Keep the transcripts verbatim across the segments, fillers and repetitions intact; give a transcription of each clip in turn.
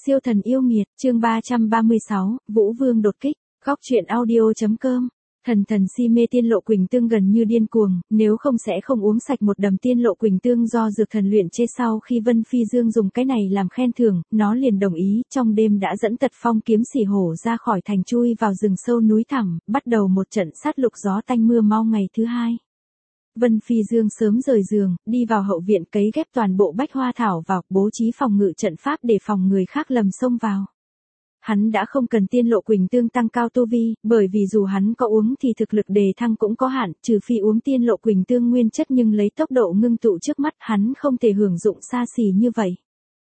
Siêu thần yêu nghiệt, chương ba trăm ba mươi sáu, Vũ Vương đột kích, góc truyện audio.com. Thần thần si mê tiên lộ quỳnh tương gần như điên cuồng, nếu không sẽ không uống sạch một đầm tiên lộ quỳnh tương do dược thần luyện chế. Sau khi Vân Phi Dương dùng cái này làm khen thưởng, nó liền đồng ý, trong đêm đã dẫn Tật Phong kiếm xỉ hổ ra khỏi thành chui vào rừng sâu núi thẳm, bắt đầu một trận sát lục gió tanh mưa mau. Ngày thứ hai, Vân Phi Dương sớm rời giường, đi vào hậu viện cấy ghép toàn bộ bách hoa thảo vào, bố trí phòng ngự trận pháp để phòng người khác lầm xông vào. Hắn đã không cần tiên lộ quỳnh tương tăng cao tu vi, bởi vì dù hắn có uống thì thực lực đề thăng cũng có hạn, trừ phi uống tiên lộ quỳnh tương nguyên chất, nhưng lấy tốc độ ngưng tụ trước mắt hắn không thể hưởng dụng xa xỉ như vậy.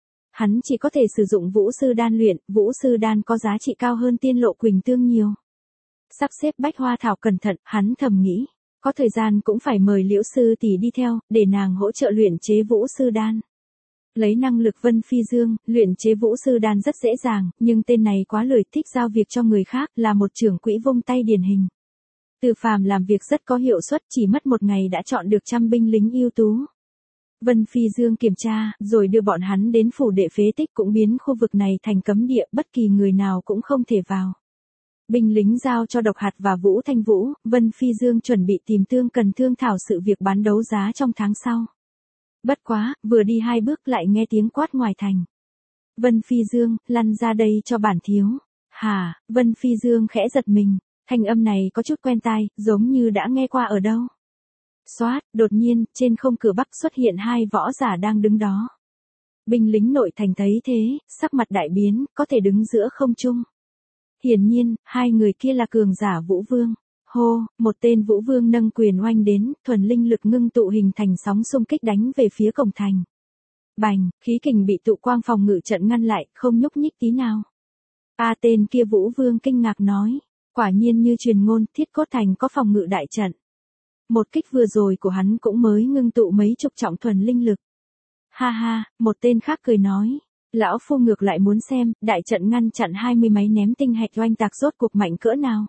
Hắn chỉ có thể sử dụng vũ sư đan luyện, vũ sư đan có giá trị cao hơn tiên lộ quỳnh tương nhiều. Sắp xếp bách hoa thảo cẩn thận, hắn thầm nghĩ, có thời gian cũng phải mời Liễu sư tỷ đi theo, để nàng hỗ trợ luyện chế vũ sư đan. Lấy năng lực Vân Phi Dương, luyện chế vũ sư đan rất dễ dàng, nhưng tên này quá lười, thích giao việc cho người khác, là một trưởng quỹ vung tay điển hình. Từ Phàm làm việc rất có hiệu suất, chỉ mất một ngày đã chọn được trăm binh lính ưu tú. Vân Phi Dương kiểm tra, rồi đưa bọn hắn đến phủ đệ phế tích, cũng biến khu vực này thành cấm địa, bất kỳ người nào cũng không thể vào. Binh lính giao cho Độc Hạt và Vũ Thanh Vũ, Vân Phi Dương chuẩn bị tìm Tương Cần thương thảo sự việc bán đấu giá trong tháng sau. Bất quá, vừa đi hai bước lại nghe tiếng quát ngoài thành. Vân Phi Dương, lăn ra đây cho bản thiếu. Hả, Vân Phi Dương khẽ giật mình, thanh âm này có chút quen tai, giống như đã nghe qua ở đâu. Xoát, đột nhiên, trên không cửa bắc xuất hiện hai võ giả đang đứng đó. Binh lính nội thành thấy thế, sắc mặt đại biến, có thể đứng giữa không trung. Hiển nhiên, hai người kia là cường giả Vũ Vương. Hô, một tên Vũ Vương nâng quyền oanh đến, thuần linh lực ngưng tụ hình thành sóng xung kích đánh về phía cổng thành. Bành, khí kình bị tụ quang phòng ngự trận ngăn lại, không nhúc nhích tí nào. A tên kia Vũ Vương kinh ngạc nói, quả nhiên như truyền ngôn, Thiết Cốt Thành có phòng ngự đại trận. Một kích vừa rồi của hắn cũng mới ngưng tụ mấy chục trọng thuần linh lực. Ha ha, một tên khác cười nói. Lão phu ngược lại muốn xem, đại trận ngăn chặn hai mươi mấy ném tinh hạch oanh tạc rốt cuộc mạnh cỡ nào.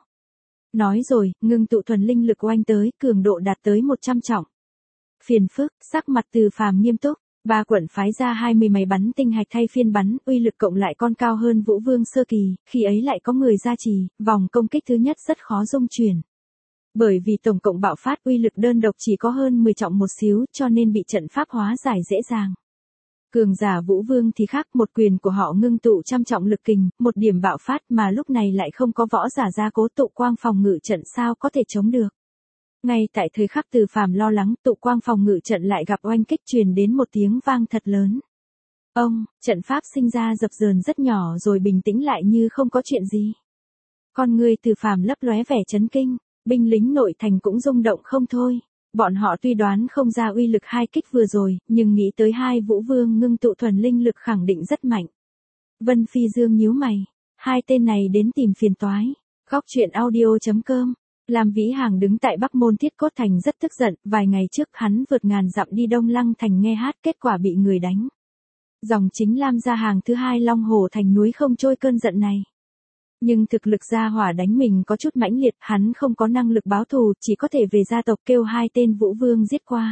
Nói rồi, ngưng tụ thuần linh lực oanh tới, cường độ đạt tới một trăm trọng. Phiền phức, sắc mặt Từ Phàm nghiêm túc, ba quận phái ra hai mươi mấy bắn tinh hạch thay phiên bắn, uy lực cộng lại còn cao hơn Vũ Vương sơ kỳ, khi ấy lại có người gia trì, vòng công kích thứ nhất rất khó dung chuyển. Bởi vì tổng cộng bạo phát uy lực đơn độc chỉ có hơn mười trọng một xíu, cho nên bị trận pháp hóa giải dễ dàng. Cường giả Vũ Vương thì khác, một quyền của họ ngưng tụ trăm trọng lực kình, một điểm bạo phát, mà lúc này lại không có võ giả gia cố tụ quang phòng ngự trận, sao có thể chống được. Ngay tại thời khắc Từ Phàm lo lắng, tụ quang phòng ngự trận lại gặp oanh kích, truyền đến một tiếng vang thật lớn. Ông, trận pháp sinh ra dập dờn rất nhỏ rồi bình tĩnh lại như không có chuyện gì. Con người Từ Phàm lấp lóe vẻ chấn kinh, binh lính nội thành cũng rung động không thôi. Bọn họ tuy đoán không ra uy lực hai kích vừa rồi, nhưng nghĩ tới hai Vũ Vương ngưng tụ thuần linh lực khẳng định rất mạnh. Vân Phi Dương nhíu mày, hai tên này đến tìm phiền toái. Góc truyện audio.com. Lam Vĩ Hàng đứng tại Bắc Môn Thiết Cốt Thành rất tức giận, vài ngày trước hắn vượt ngàn dặm đi Đông Lăng Thành nghe hát, kết quả bị người đánh. Dòng chính Lam gia hàng thứ hai Long Hồ Thành núi không trôi cơn giận này. Nhưng thực lực gia hỏa đánh mình có chút mãnh liệt, hắn không có năng lực báo thù, chỉ có thể về gia tộc kêu hai tên Vũ Vương giết qua.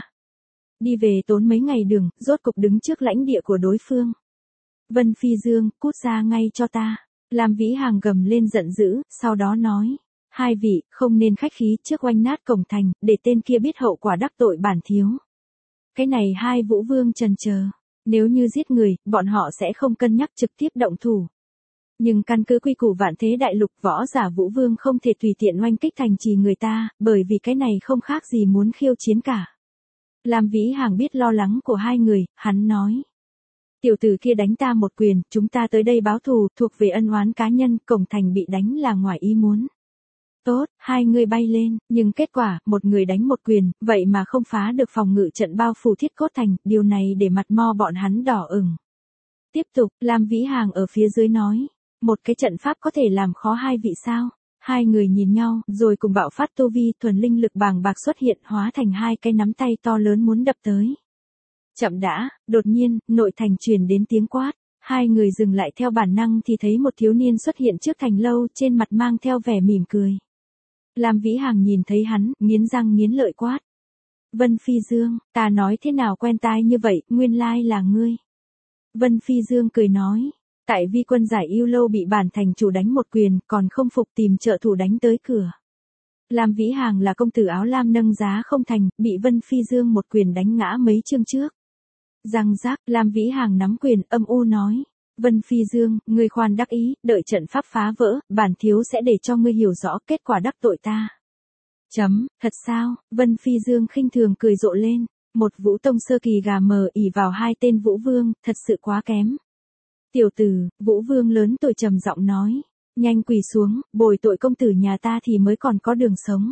Đi về tốn mấy ngày đường, rốt cục đứng trước lãnh địa của đối phương. Vân Phi Dương, cút ra ngay cho ta. Lam Vĩ Hàng gầm lên giận dữ, sau đó nói. Hai vị, không nên khách khí, trước oanh nát cổng thành, để tên kia biết hậu quả đắc tội bản thiếu. Cái này hai Vũ Vương chần chờ. Nếu như giết người, bọn họ sẽ không cân nhắc trực tiếp động thủ. Nhưng căn cứ quy củ vạn thế đại lục, võ giả Vũ Vương không thể tùy tiện oanh kích thành trì người ta, bởi vì cái này không khác gì muốn khiêu chiến cả. Lam Vĩ Hàng biết lo lắng của hai người, hắn nói. Tiểu tử kia đánh ta một quyền, chúng ta tới đây báo thù, thuộc về ân oán cá nhân, cổng thành bị đánh là ngoài ý muốn. Tốt, hai người bay lên, nhưng kết quả, một người đánh một quyền, vậy mà không phá được phòng ngự trận bao phủ Thiết Cốt Thành, điều này để mặt mo bọn hắn đỏ ửng. Tiếp tục, Lam Vĩ Hàng ở phía dưới nói. Một cái trận pháp có thể làm khó hai vị sao? Hai người nhìn nhau, rồi cùng bạo phát tu vi, thuần linh lực bàng bạc xuất hiện, hóa thành hai cái nắm tay to lớn muốn đập tới. Chậm đã, đột nhiên, nội thành truyền đến tiếng quát. Hai người dừng lại theo bản năng thì thấy một thiếu niên xuất hiện trước thành lâu, trên mặt mang theo vẻ mỉm cười. Lam Vĩ Hàng nhìn thấy hắn, nghiến răng nghiến lợi quát. Vân Phi Dương, ta nói thế nào quen tai như vậy, nguyên lai là ngươi. Vân Phi Dương cười nói. Tại vi quân giải yêu lâu bị bản thành chủ đánh một quyền, còn không phục tìm trợ thủ đánh tới cửa. Lam Vĩ Hàng là công tử áo lam nâng giá không thành, bị Vân Phi Dương một quyền đánh ngã mấy chương trước. Răng rác, Lam Vĩ Hàng nắm quyền, âm u nói. Vân Phi Dương, ngươi khoan đắc ý, đợi trận pháp phá vỡ, bản thiếu sẽ để cho ngươi hiểu rõ kết quả đắc tội ta. Chấm, thật sao? Vân Phi Dương khinh thường cười rộ lên. Một Vũ Tông sơ kỳ gà mờ ỉ vào hai tên Vũ Vương, thật sự quá kém. Tiểu tử, Vũ Vương lớn tuổi trầm giọng nói. Nhanh quỳ xuống, bồi tội công tử nhà ta thì mới còn có đường sống.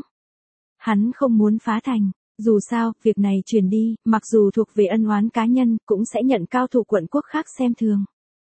Hắn không muốn phá thành. Dù sao, việc này truyền đi, mặc dù thuộc về ân oán cá nhân, cũng sẽ nhận cao thủ quận quốc khác xem thường.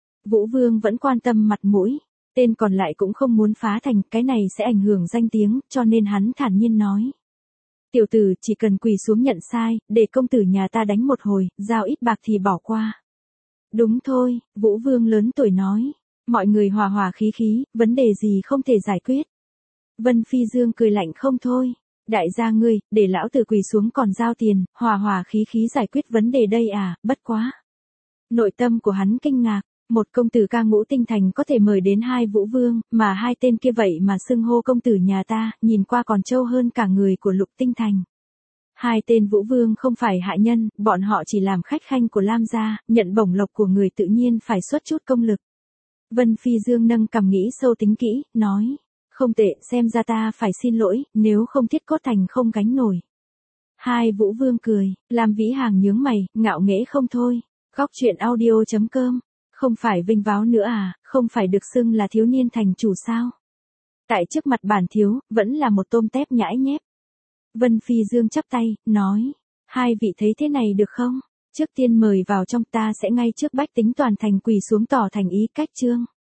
Vũ Vương vẫn quan tâm mặt mũi. Tên còn lại cũng không muốn phá thành, cái này sẽ ảnh hưởng danh tiếng, cho nên hắn thản nhiên nói. Tiểu tử chỉ cần quỳ xuống nhận sai, để công tử nhà ta đánh một hồi, giao ít bạc thì bỏ qua. Đúng thôi, Vũ Vương lớn tuổi nói. Mọi người hòa hòa khí khí, vấn đề gì không thể giải quyết. Vân Phi Dương cười lạnh không thôi. Đại gia ngươi, để lão tử quỳ xuống còn giao tiền, hòa hòa khí khí giải quyết vấn đề đây à, bất quá. Nội tâm của hắn kinh ngạc. Một công tử ca ngũ tinh thành có thể mời đến hai Vũ Vương, mà hai tên kia vậy mà xưng hô công tử nhà ta, nhìn qua còn trâu hơn cả người của lục tinh thành. Hai tên Vũ Vương không phải hạ nhân, bọn họ chỉ làm khách khanh của Lam gia, nhận bổng lộc của người tự nhiên phải xuất chút công lực. Vân Phi Dương nâng cằm nghĩ sâu tính kỹ, nói, không tệ, xem ra ta phải xin lỗi, nếu không Thiết Cốt Thành không gánh nổi. Hai Vũ Vương cười, Lam Vĩ Hàng nhướng mày, ngạo nghễ không thôi. Góc truyện audio chấm com. Không phải vinh váo nữa à, không phải được xưng là thiếu niên thành chủ sao? Tại trước mặt bản thiếu, vẫn là một tôm tép nhãi nhép. Vân Phi Dương chắp tay, nói, hai vị thấy thế này được không? Trước tiên mời vào trong, ta sẽ ngay trước bách tính toàn thành quỳ xuống tỏ thành ý cách chương.